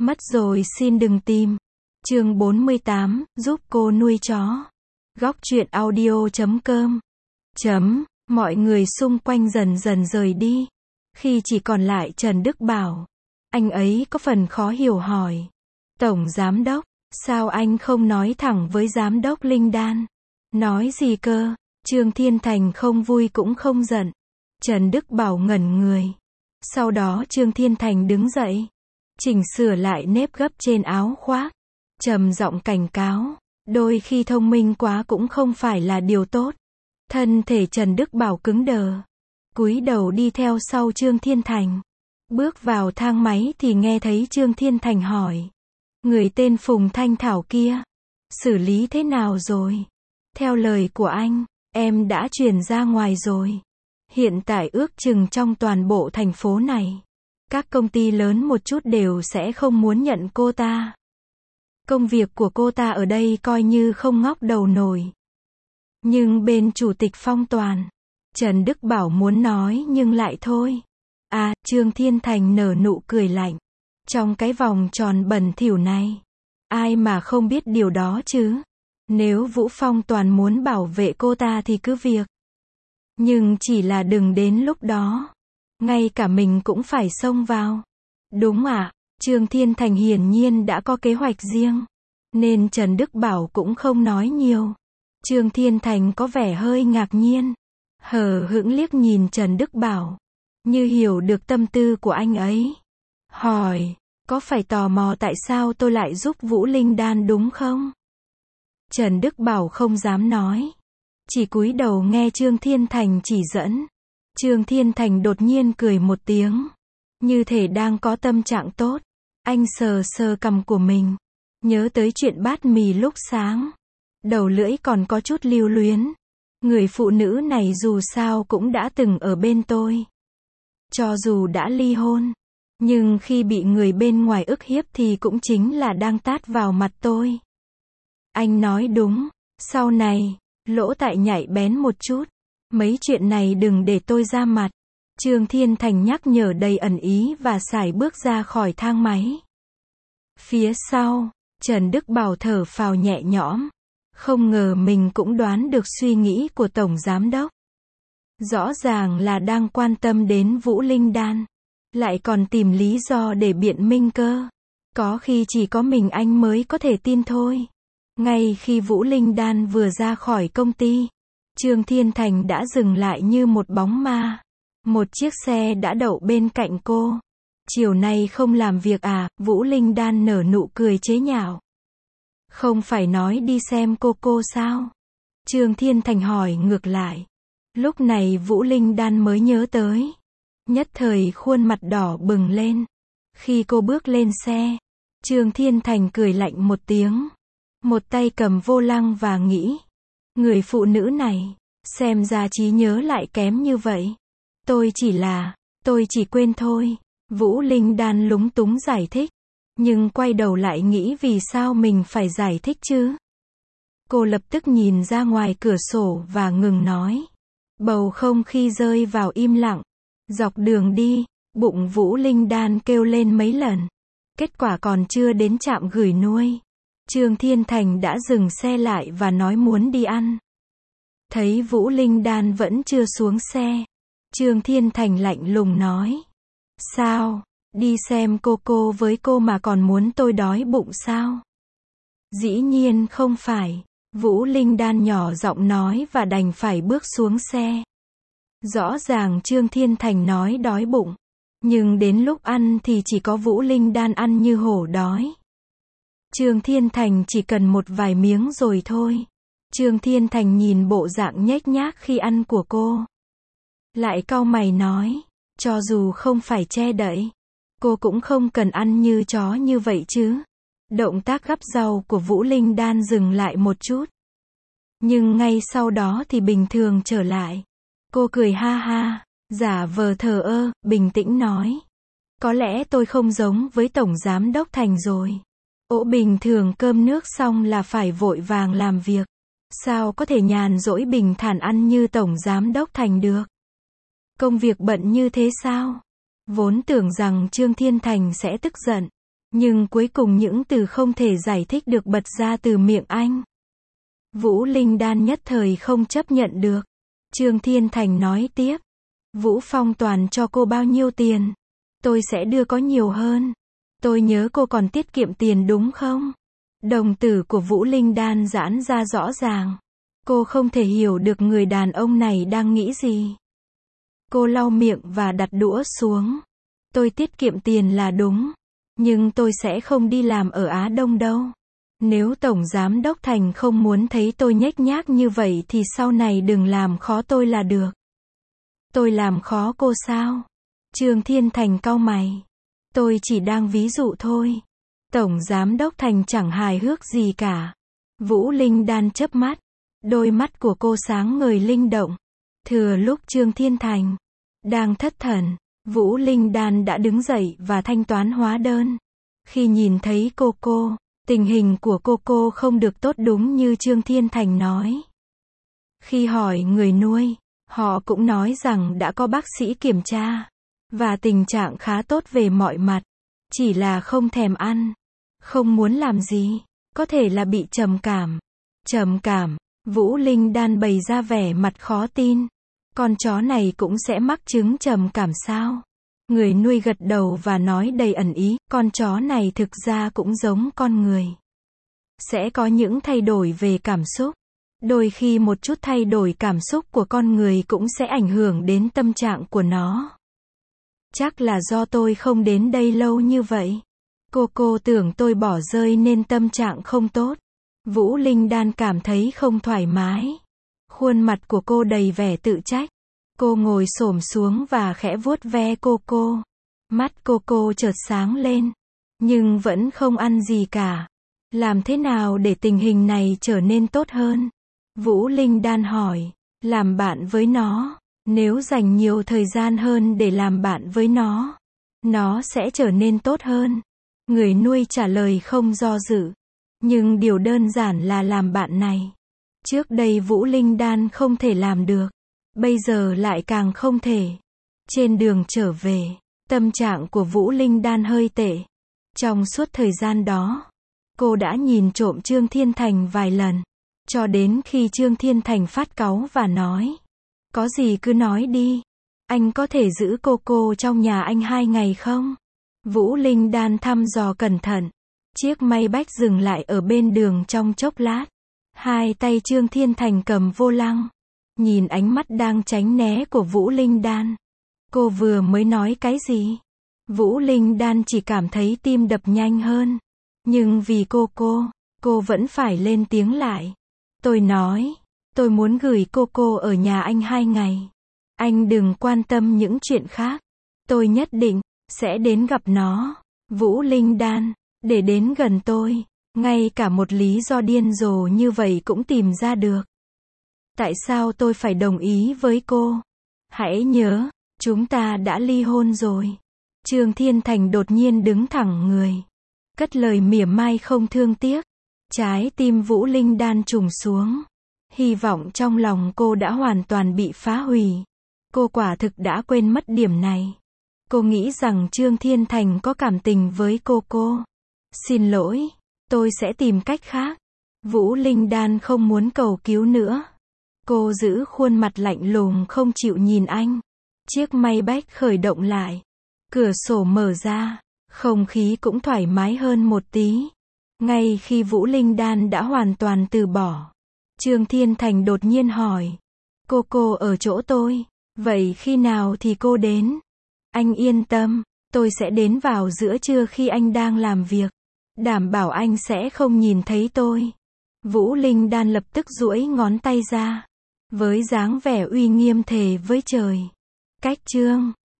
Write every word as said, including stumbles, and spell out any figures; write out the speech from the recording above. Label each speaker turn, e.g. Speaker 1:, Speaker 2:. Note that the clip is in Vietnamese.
Speaker 1: Mất rồi xin đừng tìm. Chương bốn mươi tám, giúp cô nuôi chó. Góc truyện audio chấm com. Chấm, mọi người xung quanh dần dần rời đi. Khi chỉ còn lại Trần Đức Bảo. Anh ấy có phần khó hiểu hỏi. Tổng giám đốc, sao anh không nói thẳng với giám đốc Linh Đan? Nói gì cơ? Trương Thiên Thành không vui cũng không giận. Trần Đức Bảo ngẩn người. Sau đó Trương Thiên Thành đứng dậy. Chỉnh sửa lại nếp gấp trên áo khoác. Trầm giọng cảnh cáo. Đôi khi thông minh quá cũng không phải là điều tốt. Thân thể Trần Đức Bảo cứng đờ. Cúi đầu đi theo sau Trương Thiên Thành. Bước vào thang máy thì nghe thấy Trương Thiên Thành hỏi. Người tên Phùng Thanh Thảo kia. Xử lý thế nào rồi? Theo lời của anh, em đã chuyển ra ngoài rồi. Hiện tại ước chừng trong toàn bộ thành phố này, các công ty lớn một chút đều sẽ không muốn nhận cô ta. Công việc của cô ta ở đây coi như không ngóc đầu nổi. Nhưng bên chủ tịch Phong Toàn, Trần Đức Bảo muốn nói nhưng lại thôi. À, Trương Thiên Thành nở nụ cười lạnh. Trong cái vòng tròn bẩn thỉu này, ai mà không biết điều đó chứ? Nếu Vũ Phong Toàn muốn bảo vệ cô ta thì cứ việc. Nhưng chỉ là đừng đến lúc đó, ngay cả mình cũng phải xông vào. Đúng à, Trương Thiên Thành hiển nhiên đã có kế hoạch riêng, nên Trần Đức Bảo cũng không nói nhiều. Trương Thiên Thành có vẻ hơi ngạc nhiên, hờ hững liếc nhìn Trần Đức Bảo, như hiểu được tâm tư của anh ấy. Hỏi, có phải tò mò tại sao tôi lại giúp Vũ Linh Đan đúng không? Trần Đức Bảo không dám nói, chỉ cúi đầu nghe Trương Thiên Thành chỉ dẫn. Trương Thiên Thành đột nhiên cười một tiếng, như thể đang có tâm trạng tốt. Anh sờ sờ cằm của mình, nhớ tới chuyện bát mì lúc sáng. Đầu lưỡi còn có chút lưu luyến. Người phụ nữ này dù sao cũng đã từng ở bên tôi. Cho dù đã ly hôn, nhưng khi bị người bên ngoài ức hiếp thì cũng chính là đang tát vào mặt tôi. Anh nói đúng, sau này, lỗ tai nhạy bén một chút. Mấy chuyện này đừng để tôi ra mặt. Trương Thiên Thành nhắc nhở đầy ẩn ý và sải bước ra khỏi thang máy. Phía sau, Trần Đức Bảo thở phào nhẹ nhõm. Không ngờ mình cũng đoán được suy nghĩ của Tổng Giám Đốc. Rõ ràng là đang quan tâm đến Vũ Linh Đan. Lại còn tìm lý do để biện minh cơ. Có khi chỉ có mình anh mới có thể tin thôi. Ngay khi Vũ Linh Đan vừa ra khỏi công ty, Trương Thiên Thành đã dừng lại như một bóng ma. Một chiếc xe đã đậu bên cạnh cô. Chiều nay không làm việc à? Vũ Linh Đan nở nụ cười chế nhạo. Không phải nói đi xem cô cô sao? Trương Thiên Thành hỏi ngược lại. Lúc này Vũ Linh Đan mới nhớ tới. Nhất thời khuôn mặt đỏ bừng lên. Khi cô bước lên xe, Trương Thiên Thành cười lạnh một tiếng. Một tay cầm vô lăng và nghĩ. Người phụ nữ này, xem ra trí nhớ lại kém như vậy. Tôi chỉ là, tôi chỉ quên thôi. Vũ Linh Đan lúng túng giải thích. Nhưng quay đầu lại nghĩ vì sao mình phải giải thích chứ? Cô lập tức nhìn ra ngoài cửa sổ và ngừng nói. Bầu không khí rơi vào im lặng. Dọc đường đi, bụng Vũ Linh Đan kêu lên mấy lần. Kết quả còn chưa đến trạm gửi nuôi. Trương Thiên Thành đã dừng xe lại và nói muốn đi ăn. Thấy Vũ Linh Đan vẫn chưa xuống xe, Trương Thiên Thành lạnh lùng nói. Sao, đi xem cô cô với cô mà còn muốn tôi đói bụng sao? Dĩ nhiên không phải, Vũ Linh Đan nhỏ giọng nói và đành phải bước xuống xe. Rõ ràng Trương Thiên Thành nói đói bụng, nhưng đến lúc ăn thì chỉ có Vũ Linh Đan ăn như hổ đói. Trương Thiên Thành chỉ cần một vài miếng rồi thôi. Trương Thiên Thành nhìn bộ dạng nhếch nhác khi ăn của cô. Lại cau mày nói, cho dù không phải che đậy, cô cũng không cần ăn như chó như vậy chứ. Động tác gắp rau của Vũ Linh Đan dừng lại một chút. Nhưng ngay sau đó thì bình thường trở lại. Cô cười ha ha, giả vờ thờ ơ, bình tĩnh nói. Có lẽ tôi không giống với Tổng Giám Đốc Thành rồi. Ổ bình thường cơm nước xong là phải vội vàng làm việc. Sao có thể nhàn rỗi bình thản ăn như Tổng Giám Đốc Thành được? Công việc bận như thế sao? Vốn tưởng rằng Trương Thiên Thành sẽ tức giận. Nhưng cuối cùng những từ không thể giải thích được bật ra từ miệng anh. Vũ Linh Đan nhất thời không chấp nhận được. Trương Thiên Thành nói tiếp. Vũ Phong Toàn cho cô bao nhiêu tiền? Tôi sẽ đưa có nhiều hơn. Tôi nhớ cô còn tiết kiệm tiền đúng không? Đồng tử của Vũ Linh Đan giãn ra rõ ràng. Cô không thể hiểu được người đàn ông này đang nghĩ gì. Cô lau miệng và đặt đũa xuống. Tôi tiết kiệm tiền là đúng. Nhưng tôi sẽ không đi làm ở Á Đông đâu. Nếu Tổng Giám Đốc Thành không muốn thấy tôi nhếch nhác như vậy thì sau này đừng làm khó tôi là được. Tôi làm khó cô sao? Trương Thiên Thành cau mày. Tôi chỉ đang ví dụ thôi. Tổng Giám Đốc Thành chẳng hài hước gì cả. Vũ Linh Đan chớp mắt. Đôi mắt của cô sáng ngời linh động. Thừa lúc Trương Thiên Thành đang thất thần, Vũ Linh Đan đã đứng dậy và thanh toán hóa đơn. Khi nhìn thấy cô cô, tình hình của cô cô không được tốt đúng như Trương Thiên Thành nói. Khi hỏi người nuôi, họ cũng nói rằng đã có bác sĩ kiểm tra, và tình trạng khá tốt về mọi mặt. Chỉ là không thèm ăn, không muốn làm gì, có thể là bị trầm cảm. Trầm cảm, Vũ Linh Đan bày ra vẻ mặt khó tin. Con chó này cũng sẽ mắc chứng trầm cảm sao? Người nuôi gật đầu và nói đầy ẩn ý, con chó này thực ra cũng giống con người. Sẽ có những thay đổi về cảm xúc. Đôi khi một chút thay đổi cảm xúc của con người cũng sẽ ảnh hưởng đến tâm trạng của nó. Chắc là do tôi không đến đây lâu như vậy. Cô cô tưởng tôi bỏ rơi nên tâm trạng không tốt. Vũ Linh Đan cảm thấy không thoải mái. Khuôn mặt của cô đầy vẻ tự trách. Cô ngồi xổm xuống và khẽ vuốt ve cô cô. Mắt cô cô chợt sáng lên. Nhưng vẫn không ăn gì cả. Làm thế nào để tình hình này trở nên tốt hơn? Vũ Linh Đan hỏi. Làm bạn với nó. Nếu dành nhiều thời gian hơn để làm bạn với nó, nó sẽ trở nên tốt hơn. Người nuôi trả lời không do dự. Nhưng điều đơn giản là làm bạn này. Trước đây Vũ Linh Đan không thể làm được. Bây giờ lại càng không thể. Trên đường trở về, tâm trạng của Vũ Linh Đan hơi tệ. Trong suốt thời gian đó, cô đã nhìn trộm Trương Thiên Thành vài lần. Cho đến khi Trương Thiên Thành phát cáu và nói. Có gì cứ nói đi. Anh có thể giữ cô cô trong nhà anh hai ngày không? Vũ Linh Đan thăm dò cẩn thận. Chiếc Maybach dừng lại ở bên đường trong chốc lát. Hai tay Trương Thiên Thành cầm vô lăng. Nhìn ánh mắt đang tránh né của Vũ Linh Đan. Cô vừa mới nói cái gì? Vũ Linh Đan chỉ cảm thấy tim đập nhanh hơn. Nhưng vì cô cô, cô vẫn phải lên tiếng lại. Tôi nói, tôi muốn gửi cô cô ở nhà anh hai ngày. Anh đừng quan tâm những chuyện khác. Tôi nhất định sẽ đến gặp nó. Vũ Linh Đan, để đến gần tôi, ngay cả một lý do điên rồ như vậy cũng tìm ra được. Tại sao tôi phải đồng ý với cô? Hãy nhớ, chúng ta đã ly hôn rồi. Trương Thiên Thành đột nhiên đứng thẳng người. Cất lời mỉa mai không thương tiếc. Trái tim Vũ Linh Đan trùng xuống. Hy vọng trong lòng cô đã hoàn toàn bị phá hủy. Cô quả thực đã quên mất điểm này. Cô nghĩ rằng Trương Thiên Thành có cảm tình với cô cô. Xin lỗi, tôi sẽ tìm cách khác. Vũ Linh Đan không muốn cầu cứu nữa. Cô giữ khuôn mặt lạnh lùng không chịu nhìn anh. Chiếc Maybach khởi động lại. Cửa sổ mở ra. Không khí cũng thoải mái hơn một tí. Ngay khi Vũ Linh Đan đã hoàn toàn từ bỏ, Trương Thiên Thành đột nhiên hỏi. Cô cô ở chỗ tôi. Vậy khi nào thì cô đến? Anh yên tâm, tôi sẽ đến vào giữa trưa khi anh đang làm việc. Đảm bảo anh sẽ không nhìn thấy tôi. Vũ Linh Đan lập tức duỗi ngón tay ra. Với dáng vẻ uy nghiêm thề với trời. Cách Trương